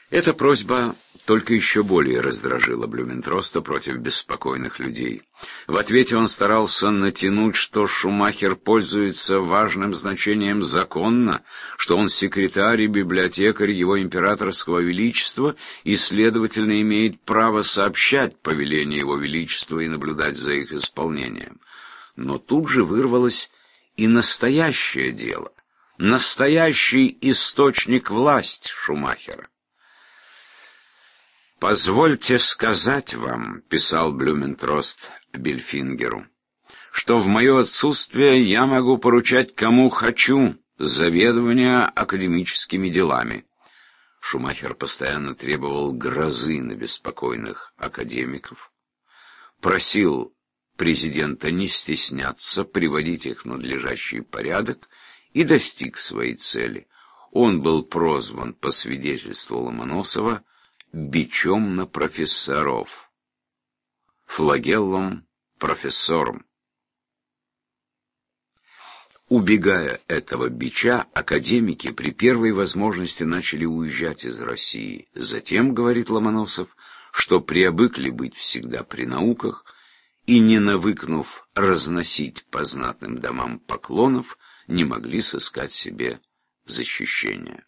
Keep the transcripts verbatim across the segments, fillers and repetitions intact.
Эта просьба только еще более раздражила Блюментроста против беспокойных людей. В ответе он старался натянуть, что Шумахер пользуется важным значением законно, что он секретарь и библиотекарь его императорского величества и, следовательно, имеет право сообщать повеления его величества и наблюдать за их исполнением. Но тут же вырвалось и настоящее дело, настоящий источник власти Шумахера. «Позвольте сказать вам», — писал Блюментрост Бильфингеру, «что в мое отсутствие я могу поручать кому хочу заведование академическими делами». Шумахер постоянно требовал грозы на беспокойных академиков, просил президента не стесняться, приводить их в надлежащий порядок и достиг своей цели. Он был прозван, по свидетельству Ломоносова, бичом на профессоров, флагеллом профессором. Убегая этого бича, академики при первой возможности начали уезжать из России. Затем, говорит Ломоносов, что приобыкли быть всегда при науках и, не навыкнув разносить по знатным домам поклонов, не могли сыскать себе защищения.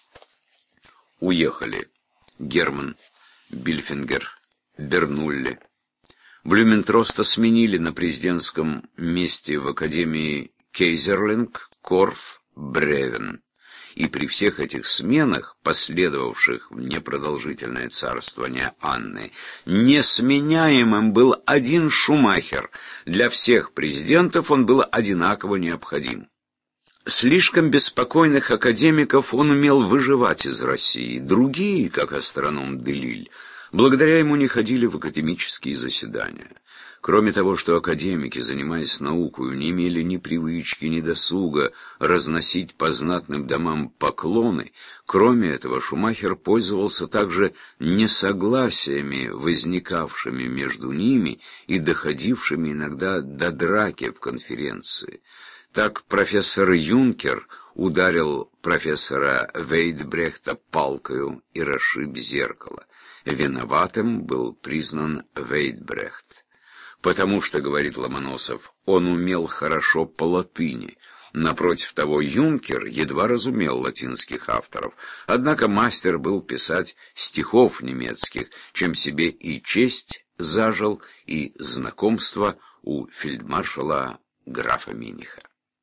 Уехали Герман, Бильфингер, Бернулли. Блюментроста сменили на президентском месте в Академии Кейзерлинг, Корф, Бревен. И при всех этих сменах, последовавших в непродолжительное царствование Анны, несменяемым был один Шумахер. Для всех президентов он был одинаково необходим. Слишком беспокойных академиков он умел выживать из России. Другие, как астроном Делиль, благодаря ему не ходили в академические заседания. Кроме того, что академики, занимаясь наукой, не имели ни привычки, ни досуга разносить по знатным домам поклоны, кроме этого Шумахер пользовался также несогласиями, возникавшими между ними и доходившими иногда до драки в конференции. Так профессор Юнкер ударил профессора Вейдбрехта палкою и расшиб зеркало. Виноватым был признан Вейдбрехт. Потому что, говорит Ломоносов, он умел хорошо по латыни. Напротив того, Юнкер едва разумел латинских авторов. Однако мастер был писать стихов немецких, чем себе и честь зажил, и знакомство у фельдмаршала графа Миниха.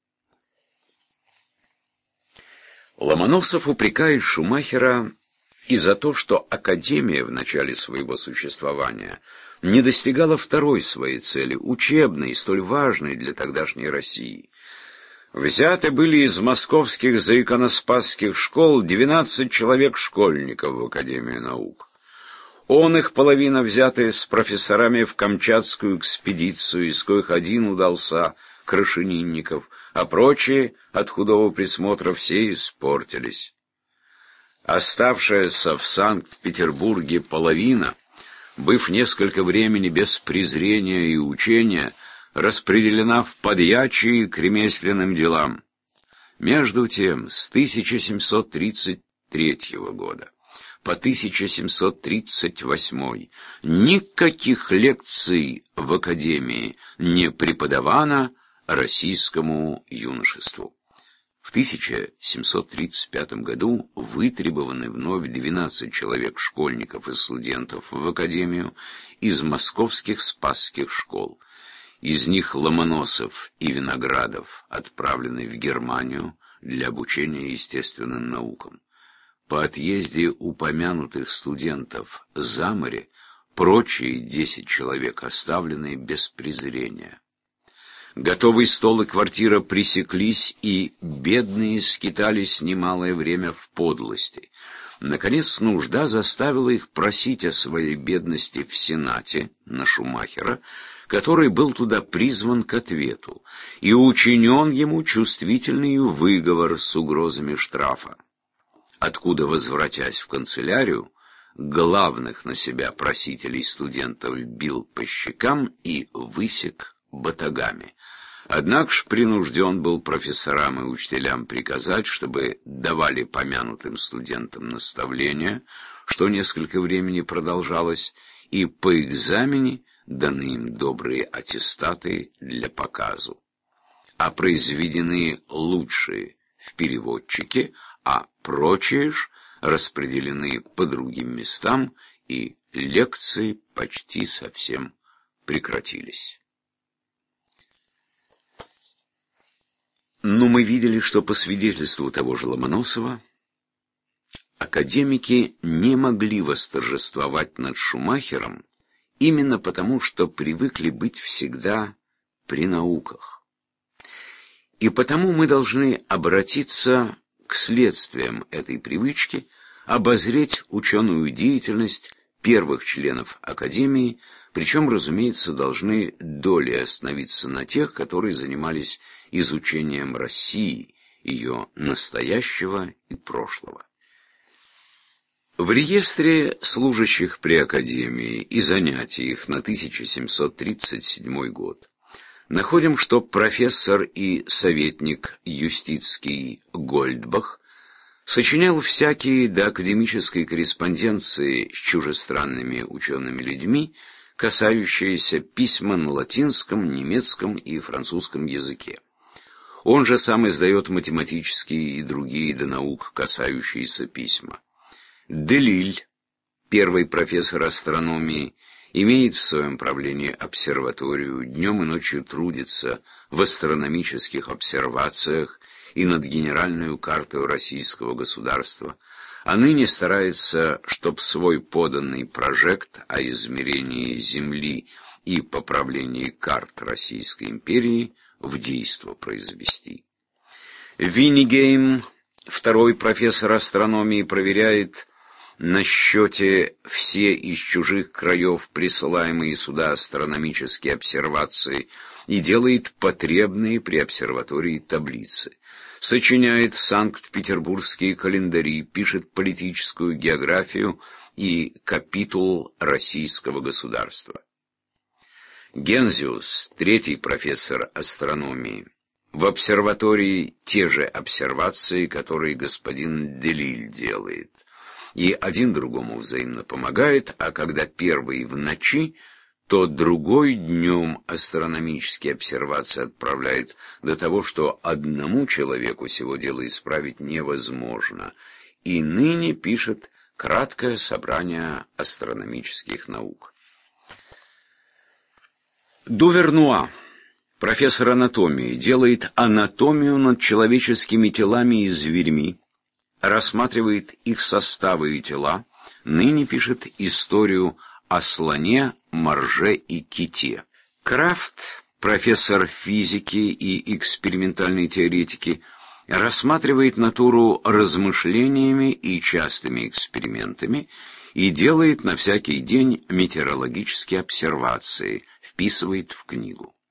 Ломоносов упрекает Шумахера и за то, что Академия в начале своего существования не достигала второй своей цели, учебной, столь важной для тогдашней России. Взяты были из московских заиконоспасских школ двенадцать человек школьников в Академию наук. Он их половина взятая с профессорами в Камчатскую экспедицию, из коих один удался, Крашенинников, а прочие от худого присмотра все испортились. Оставшаяся в Санкт-Петербурге половина, быв несколько времени без презрения и учения, распределена в подьячие к ремесленным делам. Между тем, с тысяча семьсот тридцать третьего года по тысяча семьсот тридцать восьмой никаких лекций в Академии не преподавано российскому юношеству. В тысяча семьсот тридцать пятом году вытребованы вновь двенадцать человек школьников и студентов в Академию из московских спасских школ. Из них Ломоносов и Виноградов отправлены в Германию для обучения естественным наукам. По отъезде упомянутых студентов за море прочие десять человек оставлены без презрения. Готовый стол и квартира пресеклись, и бедные скитались немалое время в подлости. Наконец, нужда заставила их просить о своей бедности в Сенате на Шумахера, который был туда призван к ответу, и учинен ему чувствительный выговор с угрозами штрафа. Откуда, возвратясь в канцелярию, главных на себя просителей студентов бил по щекам и высек батагами. Однако ж принужден был профессорам и учителям приказать, чтобы давали помянутым студентам наставления, что несколько времени продолжалось, и по экзамене даны им добрые аттестаты для показу. А произведены лучшие в переводчике, а прочие ж распределены по другим местам, и лекции почти совсем прекратились. Но мы видели, что по свидетельству того же Ломоносова, академики не могли восторжествовать над Шумахером именно потому, что привыкли быть всегда при науках. И потому мы должны обратиться к следствиям этой привычки, обозреть ученую деятельность первых членов Академии, причем, разумеется, должны долей остановиться на тех, которые занимались изучением России, ее настоящего и прошлого. В реестре служащих при Академии и занятий их на тысяча семьсот тридцать седьмой год находим, что профессор и советник юстицкий Гольдбах сочинял всякие до академической корреспонденции с чужестранными учеными людьми, касающиеся письма на латинском, немецком и французском языке. Он же сам издает математические и другие до наук касающиеся письма. Делиль, первый профессор астрономии, имеет в своем правлении обсерваторию, днем и ночью трудится в астрономических обсервациях и над генеральную картой российского государства, а ныне старается, чтоб свой поданный прожект о измерении Земли и поправлении карт Российской империи в действо произвести. Виннигейм, второй профессор астрономии, проверяет на счете все из чужих краев присылаемые сюда астрономические обсервации и делает потребные при обсерватории таблицы. Сочиняет санкт-петербургские календари, пишет политическую географию и капитул российского государства. Гензиус, третий профессор астрономии, в обсерватории те же обсервации, которые господин Делиль делает. И один другому взаимно помогает, а когда первый в ночи, то другой днем астрономические обсервации отправляет, до того, что одному человеку сего дела исправить невозможно. И ныне пишет краткое собрание астрономических наук. Дувернуа, профессор анатомии, делает анатомию над человеческими телами и зверьми, рассматривает их составы и тела, ныне пишет историю о слоне, морже и ките. Крафт, профессор физики и экспериментальной теоретики, рассматривает натуру размышлениями и частыми экспериментами и делает на всякий день метеорологические обсервации, вписывает в книгу.